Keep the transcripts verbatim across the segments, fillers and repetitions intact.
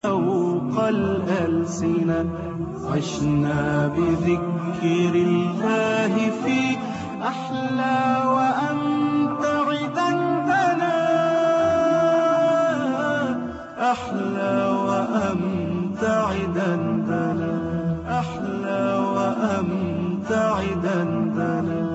فوق الألسنة عشنا بذكر الله في أحلى وأمتع دندنا أحلى وأمتع دندنا أحلى وأمتع دندنا.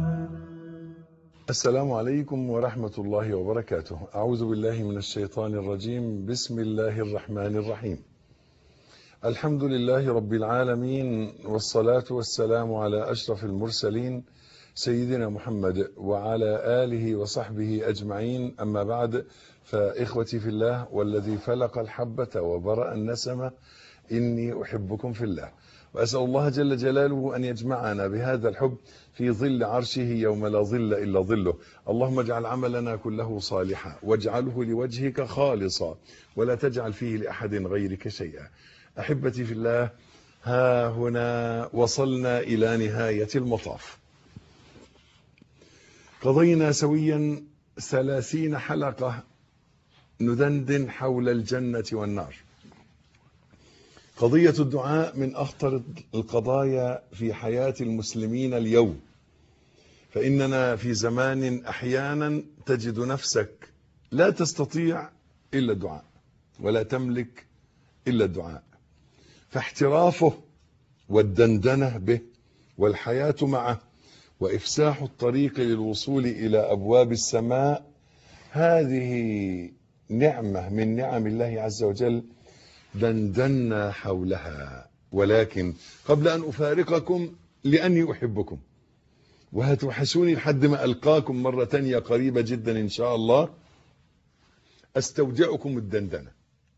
السلام عليكم ورحمة الله وبركاته. أعوذ بالله من الشيطان الرجيم. بسم الله الرحمن الرحيم. الحمد لله رب العالمين، والصلاة والسلام على أشرف المرسلين سيدنا محمد وعلى آله وصحبه أجمعين. أما بعد، فإخوتي في الله والذي فلق الحبة وبرأ النسمة، إني أحبكم في الله، وأسأل الله جل جلاله أن يجمعنا بهذا الحب في ظل عرشه يوم لا ظل إلا ظله. اللهم اجعل عملنا كله صالحا واجعله لوجهك خالصا ولا تجعل فيه لأحد غيرك شيئا. أحبتي في الله، ها هنا وصلنا إلى نهاية المطاف. قضينا سويا ثلاثين حلقة ندندن حول الجنة والنار. قضية الدعاء من أخطر القضايا في حياة المسلمين اليوم، فإننا في زمان أحيانا تجد نفسك لا تستطيع إلا الدعاء ولا تملك إلا الدعاء، فاحترافه والدندنة به والحياة معه وإفساح الطريق للوصول إلى أبواب السماء، هذه نعمة من نعم الله عز وجل دندنا حولها. ولكن قبل أن أفارقكم لأني أحبكم وهتوحشوني لحد ما ألقاكم مرة تانية قريبة جدا إن شاء الله، أستودعكم الدندنة.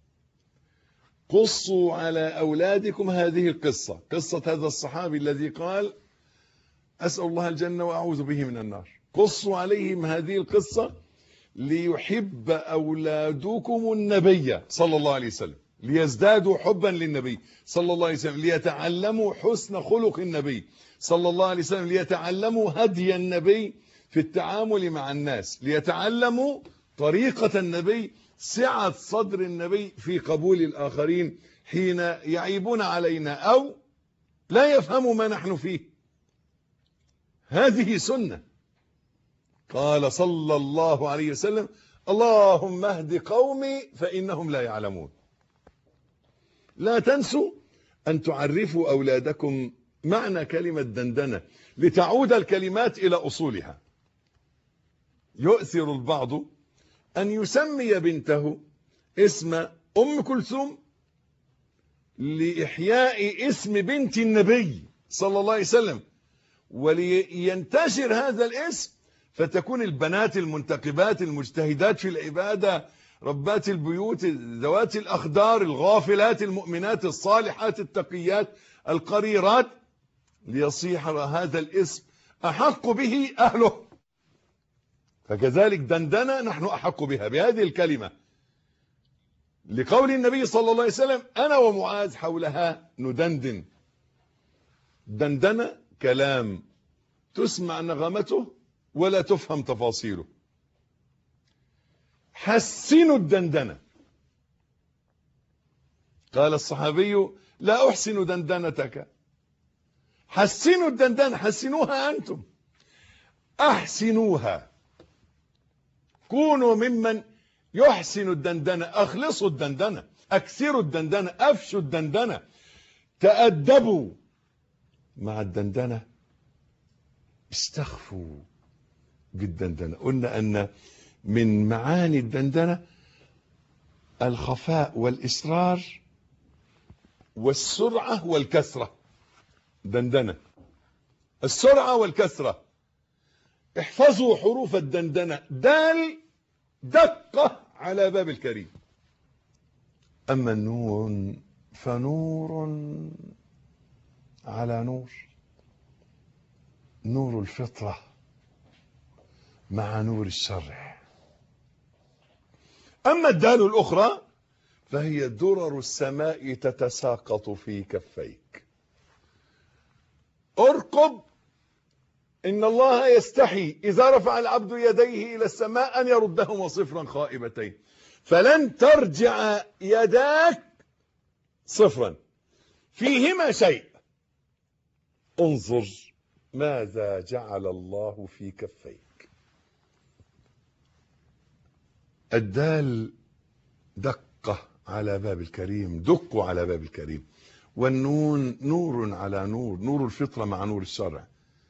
قصوا على أولادكم هذه القصة، قصة هذا الصحابي الذي قال أسأل الله الجنة وأعوذ به من النار. قصوا عليهم هذه القصة ليحب أولادكم النبي صلى الله عليه وسلم، ليزدادوا حبا للنبي صلى الله عليه وسلم، ليتعلموا حسن خلق النبي صلى الله عليه وسلم، ليتعلموا هدي النبي في التعامل مع الناس، ليتعلموا طريقة النبي، سعة صدر النبي في قبول الآخرين حين يعيبون علينا أو لا يفهموا ما نحن فيه. هذه سنة. قال صلى الله عليه وسلم اللهم اهد قومي فإنهم لا يعلمون. لا تنسوا أن تعرفوا أولادكم معنى كلمة دندنة لتعود الكلمات إلى أصولها. يؤثر البعض أن يسمي بنته اسم أم كلثوم لإحياء اسم بنت النبي صلى الله عليه وسلم، ولينتشر هذا الاسم فتكون البنات المنتقبات المجتهدات في العبادة ربات البيوت ذوات الأخدار الغافلات المؤمنات الصالحات التقيات القريرات، ليصيح هذا الاسم أحق به أهله. فكذلك دندنة نحن أحق بها بهذه الكلمة، لقول النبي صلى الله عليه وسلم أنا ومعاذ حولها ندندن. دندنة كلام تسمع نغمته ولا تفهم تفاصيله. حسنوا الدندنة. قال الصحابي لا أحسن دندنتك. حسنوا الدندنة، حسنوها أنتم، أحسنوها. كونوا ممن يحسن الدندنة، أخلصوا الدندنة، أكثروا الدندنة، أفشوا الدندنة، تأدبوا مع الدندنة، استخفوا بالدندنة. قلنا أن من معاني الدندنة الخفاء والإسرار والسرعة والكثرة. دندنة السرعة والكثرة. احفظوا حروف الدندنة. دال دقة على باب الكريم. أما النون فنور على نور، نور الفطرة مع نور الشرع. أما الدال الأخرى فهي درر السماء تتساقط في كفيك. ارقب، إن الله يستحي إذا رفع العبد يديه إلى السماء أن يردهما صفرا خائبتين، فلن ترجع يداك صفرا فيهما شيء انظر ماذا جعل الله في كفيك. الدال دقة على باب الكريم، دقوا على باب الكريم. والنون نور على نور، نور الفطرة مع نور الشرع.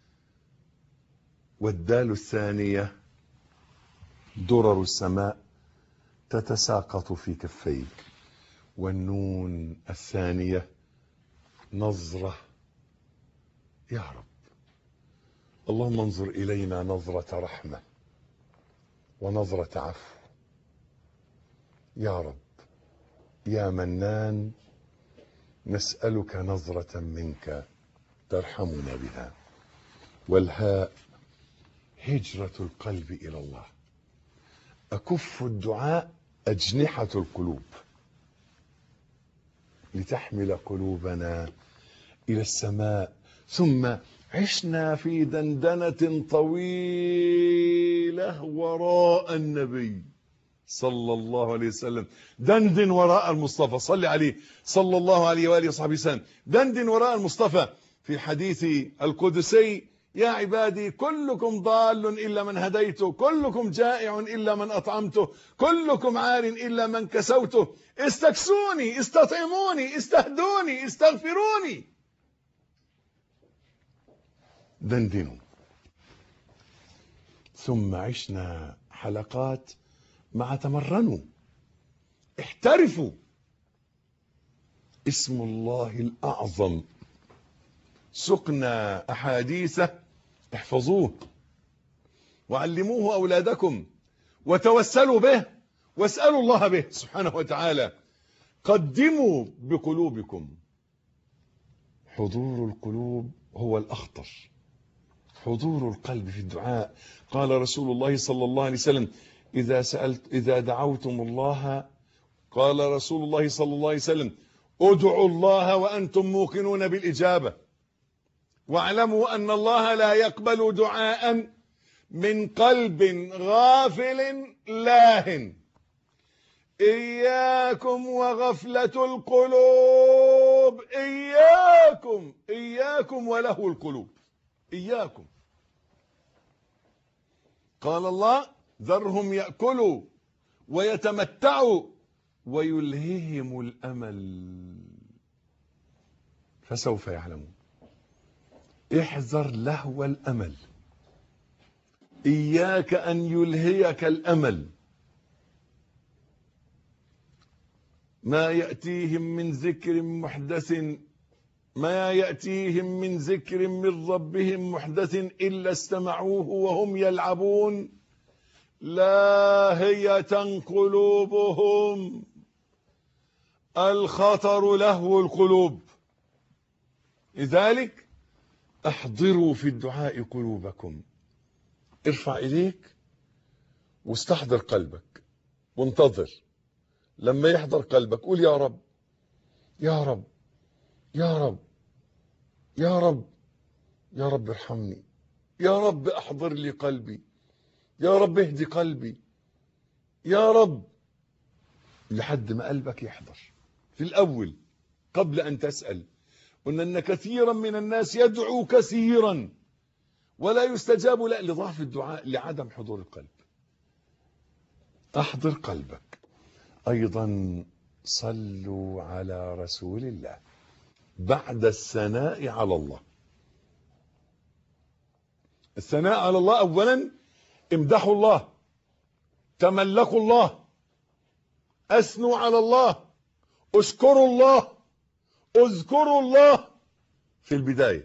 والدال الثانية درر السماء تتساقط في كفيك. والنون الثانية نظرة. يا رب اللهم انظر إلينا نظرة رحمة ونظرة عفو. يا رب يا منان نسألك نظرة منك ترحمنا بها. والهاء هجرة القلب إلى الله. أكف الدعاء أجنحة القلوب لتحمل قلوبنا إلى السماء. ثم عشنا في دندنة طويلة وراء النبي صلى الله عليه وسلم. دندن وراء المصطفى، صلي عليه صلى الله عليه وآله وصحبه وسلم. دندن وراء المصطفى في الحديث القدسي: يا عبادي كلكم ضال إلا من هديته، كلكم جائع إلا من أطعمته، كلكم عار إلا من كسوته، استكسوني استطعموني استهدوني استغفروني. دندنوا. ثم عشنا حلقات مع تمرنوا، احترفوا. اسم الله الأعظم سقنا أحاديثه، احفظوه وعلموه أولادكم وتوسلوا به واسألوا الله به سبحانه وتعالى. قدموا بقلوبكم. حضور القلوب هو الأخطر، حضور القلب في الدعاء. قال رسول الله صلى الله عليه وسلم: إذا سألت إذا دعوتم الله، قال رسول الله صلى الله عليه وسلم: ادعوا الله وأنتم موقنون بالإجابة، واعلموا أن الله لا يقبل دعاء من قلب غافل لاهٍ. إياكم وغفلة القلوب، إياكم إياكم ولهو القلوب، إياكم. قال الله: ذرهم يأكلوا ويتمتعوا ويلههم الأمل فسوف يعلمون. احذر لهو الأمل، إياك أن يلهيك الأمل. ما يأتيهم من ذكر محدث ما يأتيهم من ذكر من ربهم محدث إلا استمعوه وهم يلعبون لاهية قلوبهم. الخطر لهو القلوب. لذلك احضروا في الدعاء قلوبكم. ارفع إليك واستحضر قلبك وانتظر. لما يحضر قلبك قول: يا رب يا رب يا رب يا رب يا رب ارحمني، يا رب احضر لي قلبي، يا رب اهدي قلبي، يا رب، لحد ما قلبك يحضر. في الأول قبل أن تسأل قلنا أن كثيرا من الناس يدعو كثيرا ولا يستجاب له لضعف الدعاء، لعدم حضور القلب. احضر قلبك. أيضا صلوا على رسول الله بعد الثناء على الله. الثناء على الله أولا امدحوا الله، تملكوا الله، أثنوا على الله، اشكروا الله، اذكروا الله في البداية.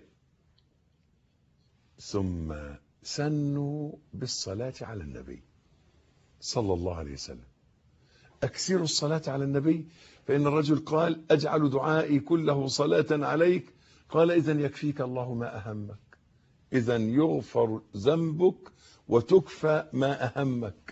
ثم سنوا بالصلاة على النبي صلى الله عليه وسلم. أكثروا الصلاة على النبي، فإن الرجل قال: أجعل دعائي كله صلاة عليك. قال: إذن يكفيك الله ما أهمك، إذن يغفر ذنبك وتكفى ما أهمك.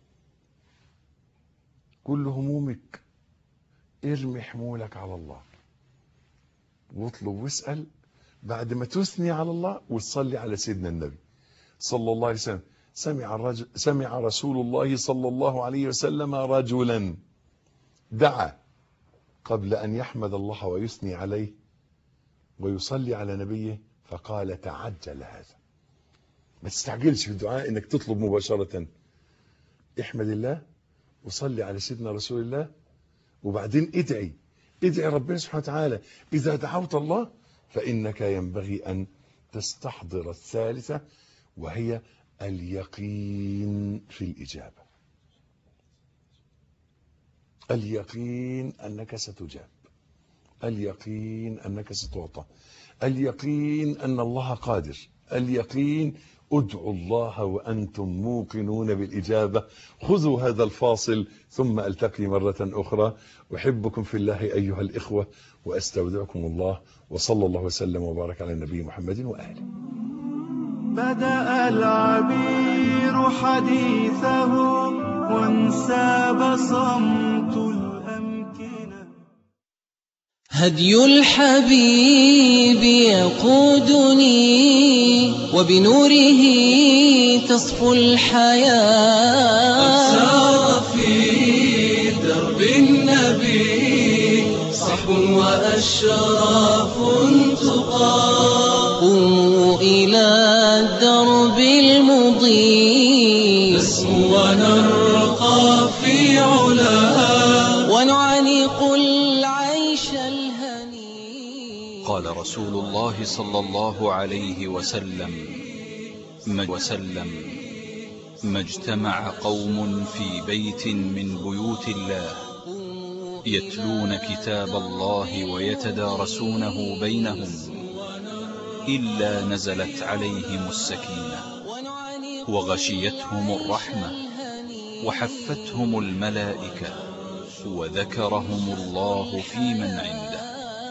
كل همومك ارمي حمولك على الله واطلب واسأل بعد ما تثني على الله وتصلي على سيدنا النبي صلى الله عليه وسلم. سمع الرجل سمع رسول الله صلى الله عليه وسلم رجلا دعا قبل أن يحمد الله ويثني عليه ويصلي على نبيه فقال تعجل هذا. ما تستعجلش في الدعاء انك تطلب مباشرة، احمد الله وصلي على سيدنا رسول الله وبعدين ادعي ادعي ربنا سبحانه وتعالى. إذا دعوت الله فإنك ينبغي أن تستحضر الثالثة وهي اليقين في الإجابة. اليقين أنك ستجاب، اليقين أنك ستعطى، اليقين أن الله قادر، اليقين. ادعوا الله وأنتم موقنون بالإجابة. خذوا هذا الفاصل ثم ألتقي مرة أخرى. أحبكم في الله أيها الإخوة وأستودعكم الله، وصلى الله وسلم وبارك على النبي محمد وآله. بدأ العبير حديثه وانساب صمت الأمكنة. هدي الحبيب يقودني وبنوره تصفو الحياة. أسار في درب النبي صحب وأشراف تقى. قوموا إلى الدرب المضيء نسمو ونرقى في علاها ونعانق العيش الهني. قال رسول الله صلى الله عليه وسلم ما وسلم ما اجتمع قوم في بيت من بيوت الله يتلون كتاب الله ويتدارسونه بينهم إلا نزلت عليهم السكينة وغشيتهم الرحمة وحفتهم الملائكة وذكرهم الله في من عنده.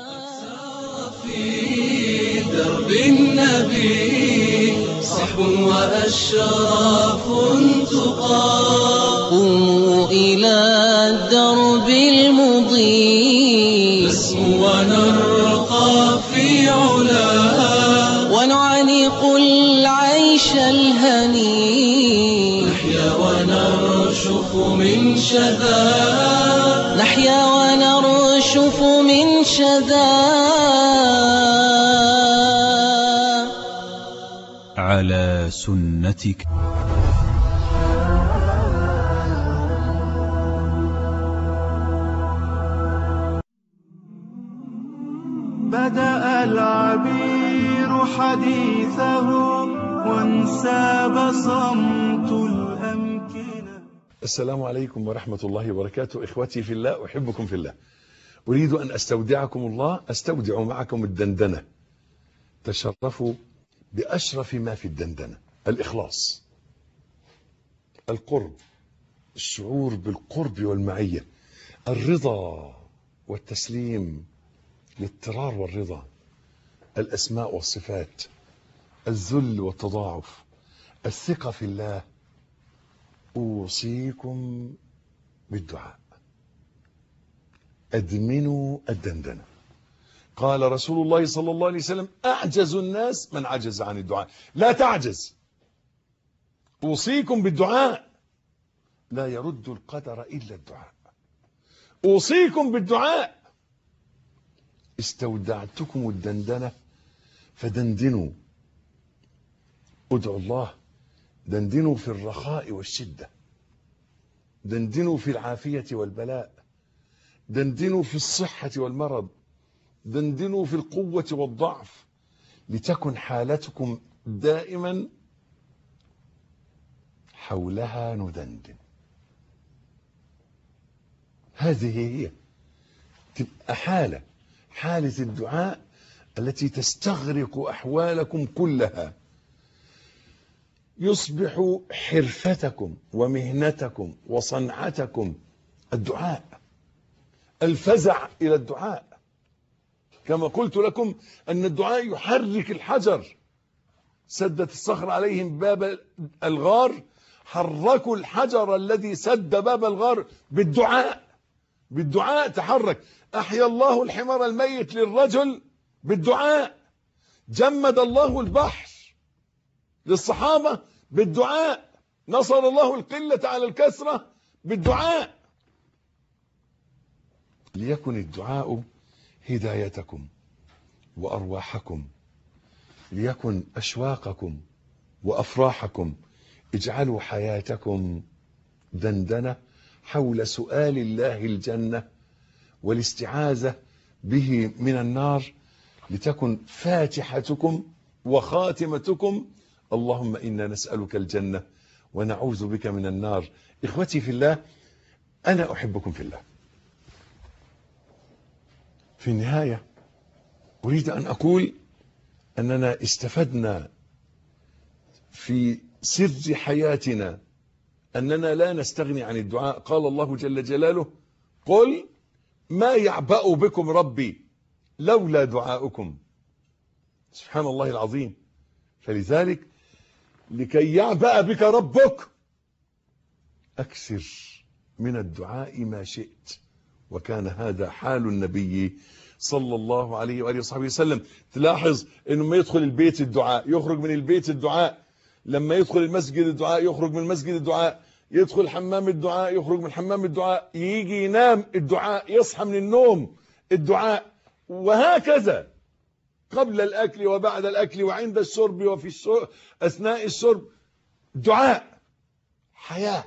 في درب النبي صحب وأشراف تقى. قوموا إلى الدرب المضيء نسمو ونرقى في علاها ونعانق العيش الهني. نحيا ونرشف من شذا نحيا ونرشف من شذا على سنتك. بدأ العبير حديثه وانساب صمت الأمكنة. السلام عليكم ورحمة الله وبركاته. إخوتي في الله، أحبكم في الله. أريد أن أستودعكم الله، أستودع معكم الدندنة. تشرفوا بأشرف ما في الدندنة: الإخلاص، القرب، الشعور بالقرب والمعية، الرضا والتسليم، الاضطرار والرضا، الأسماء والصفات، الذل والتضاعف، الثقة في الله. أوصيكم بالدعاء، أدمنوا الدندنة. قال رسول الله صلى الله عليه وسلم: أعجز الناس من عجز عن الدعاء. لا تعجز. أوصيكم بالدعاء، لا يرد القدر إلا الدعاء. أوصيكم بالدعاء. استودعتكم الدندنة فدندنوا. ادعوا الله، دندنوا في الرخاء والشدة، دندنوا في العافية والبلاء، دندنوا في الصحة والمرض، دندنوا في القوة والضعف، لتكن حالتكم دائما حولها ندندن. هذه هي تبقى حالة حالة الدعاء التي تستغرق أحوالكم كلها. يصبح حرفتكم ومهنتكم وصنعتكم الدعاء، الفزع إلى الدعاء. كما قلت لكم أن الدعاء يحرك الحجر. سدت الصخر عليهم باب الغار، حركوا الحجر الذي سد باب الغار بالدعاء. بالدعاء تحرك. أحيا الله الحمار الميت للرجل بالدعاء. جمد الله البحر للصحابة بالدعاء. نصر الله القلة على الكثرة بالدعاء. ليكن الدعاء هدايتكم وأرواحكم، ليكن أشواقكم وأفراحكم. اجعلوا حياتكم دندنة حول سؤال الله الجنة والاستعاذة به من النار، لتكن فاتحتكم وخاتمتكم اللهم إنا نسألك الجنة ونعوذ بك من النار. إخوتي في الله، أنا أحبكم في الله. في النهاية أريد أن أقول أننا استفدنا في سر حياتنا أننا لا نستغني عن الدعاء. قال الله جل جلاله: قل ما يعبأ بكم ربي لولا دعاؤكم. سبحان الله العظيم. فلذلك لكي يعبأ بك ربك أكثر من الدعاء ما شئت. وكان هذا حال النبي صلى الله عليه وآله وصحبه وسلم. تلاحظ أنه ما يدخل البيت الدعاء، يخرج من البيت الدعاء، لما يدخل المسجد الدعاء، يخرج من المسجد الدعاء، يدخل حمام الدعاء، يخرج من حمام الدعاء، يجي ينام الدعاء، يصحى من النوم الدعاء، وهكذا قبل الأكل وبعد الأكل وعند الشرب وفي الشرب أثناء الشرب. دعاء حياة.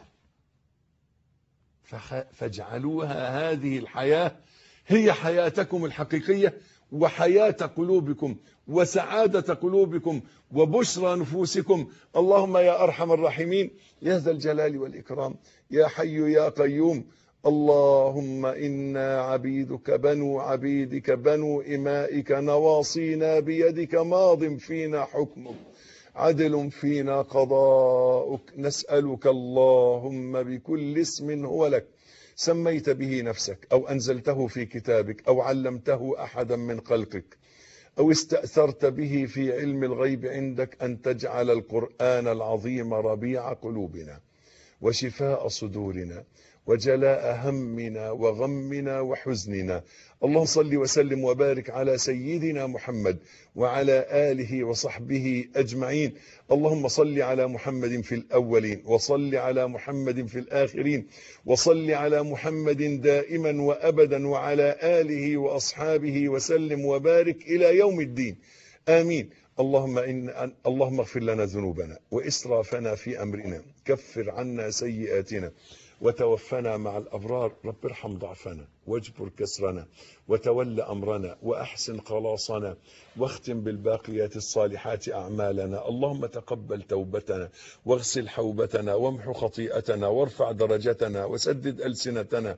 فاجعلوها هذه الحياة هي حياتكم الحقيقية وحياة قلوبكم وسعادة قلوبكم وبشرى نفوسكم. اللهم يا أرحم الراحمين يا ذا الجلال والإكرام يا حي يا قيوم، اللهم إنا عبيدك بنو عبيدك بنو إمائك نواصينا بيدك ماض فينا حكمك عدل فينا قضاؤك. نسألك اللهم بكل اسم هو لك سميت به نفسك أو أنزلته في كتابك أو علمته أحدا من خلقك أو استأثرت به في علم الغيب عندك أن تجعل القرآن العظيم ربيع قلوبنا وشفاء صدورنا وجلاء همنا وغمنا وحزننا. اللهم صل وسلم وبارك على سيدنا محمد وعلى آله وصحبه أجمعين. اللهم صل على محمد في الأولين وصل على محمد في الآخرين وصل على محمد دائما وأبدا وعلى آله وأصحابه وسلم وبارك إلى يوم الدين. آمين. اللهم إن اللهم اغفر لنا ذنوبنا وإسرافنا في أمرنا، كفر عنا سيئاتنا وتوفنا مع الأبرار. رب ارحم ضعفنا واجبر كسرنا وتول أمرنا وأحسن خلاصنا واختم بالباقيات الصالحات أعمالنا. اللهم تقبل توبتنا واغسل حوبتنا وامحو خطيئتنا وارفع درجتنا وسدد ألسنتنا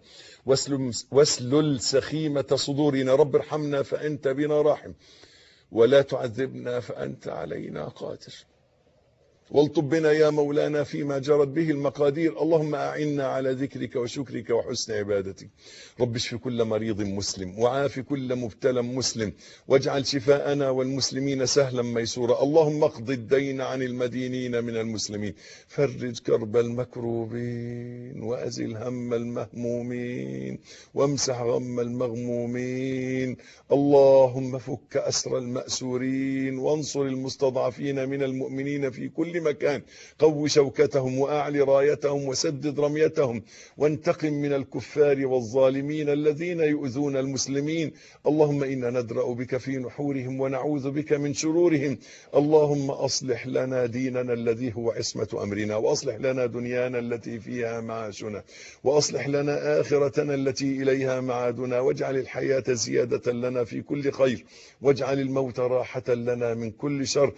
واسلل سخيمة صدورنا. رب ارحمنا فأنت بنا راحم ولا تعذبنا فأنت علينا قادر، والطب بنا يا مولانا فيما جرت به المقادير. اللهم أعنا على ذكرك وشكرك وحسن عبادتك. رب اشف كل مريض مسلم وعاف كل مبتلى مسلم واجعل شفاءنا والمسلمين سهلا ميسورا. اللهم اقض الدين عن المدينين من المسلمين، فرج كرب المكروبين وأزل هم المهمومين وامسح غم المغمومين. اللهم فك أسر المأسورين وانصر المستضعفين من المؤمنين في كل مكان، قو شوكتهم وأعلي رايتهم وسدد رميتهم وانتقم من الكفار والظالمين الذين يؤذون المسلمين. اللهم إنا ندرأ بك في نحورهم ونعوذ بك من شرورهم. اللهم أصلح لنا ديننا الذي هو عصمة أمرنا، وأصلح لنا دنيانا التي فيها معاشنا، وأصلح لنا آخرتنا التي إليها معادنا، واجعل الحياة زيادة لنا في كل خير، واجعل الموت راحة لنا من كل شر.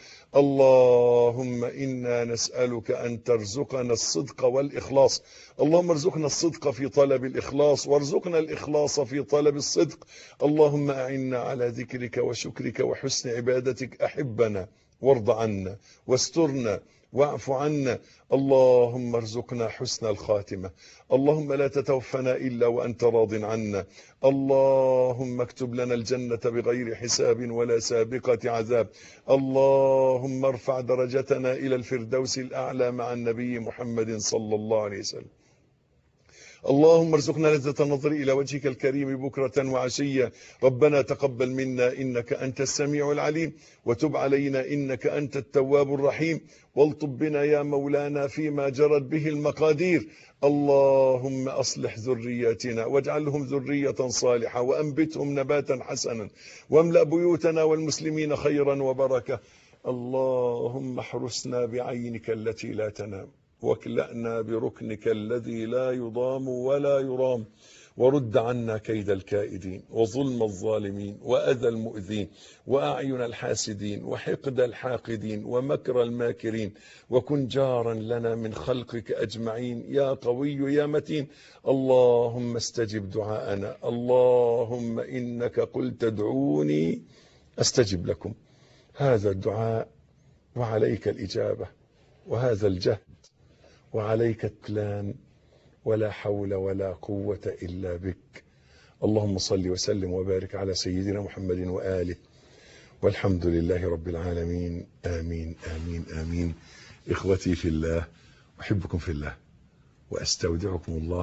اللهم إنا نسألك أن ترزقنا الصدق والإخلاص. اللهم ارزقنا الصدق في طلب الإخلاص وارزقنا الإخلاص في طلب الصدق. اللهم أعنا على ذكرك وشكرك وحسن عبادتك. أحبنا وارض عنا واسترنا واعف عنا. اللهم ارزقنا حسن الخاتمة. اللهم لا تتوفنا إلا وأنت راض عنا. اللهم اكتب لنا الجنة بغير حساب ولا سابقة عذاب. اللهم ارفع درجتنا إلى الفردوس الأعلى مع النبي محمد صلى الله عليه وسلم. اللهم ارزقنا لذة النظر إلى وجهك الكريم بكرة وعشية. ربنا تقبل منا إنك أنت السميع العليم، وتب علينا إنك أنت التواب الرحيم، والطب بنا يا مولانا فيما جرت به المقادير. اللهم أصلح ذرياتنا واجعلهم ذرية صالحة، وأنبتهم نباتا حسنا، واملأ بيوتنا والمسلمين خيرا وبركة. اللهم احرسنا بعينك التي لا تنام، واكلأنا بركنك الذي لا يضام ولا يرام، ورد عنا كيد الكائدين، وظلم الظالمين، وأذى المؤذين، وأعين الحاسدين، وحقد الحاقدين، ومكر الماكرين، وكن جارا لنا من خلقك أجمعين يا قوي يا متين. اللهم استجب دعاءنا. اللهم إنك قلت ادعوني أستجب لكم. هذا الدعاء وعليك الإجابة، وهذا الجهد وعليك التكلان، ولا حول ولا قوة إلا بك. اللهم صل وسلم وبارك على سيدنا محمد وآله، والحمد لله رب العالمين. آمين آمين آمين. إخوتي في الله، أحبكم في الله، وأستودعكم الله.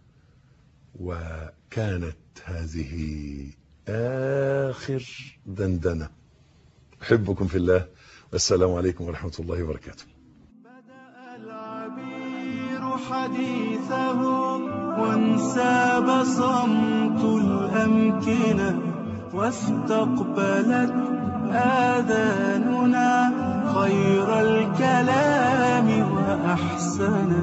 وكانت هذه آخر دندنة. أحبكم في الله، والسلام عليكم ورحمة الله وبركاته. حديثه وانساب صمت الأمكنة، واستقبلت آذاننا خير الكلام وأحسنه.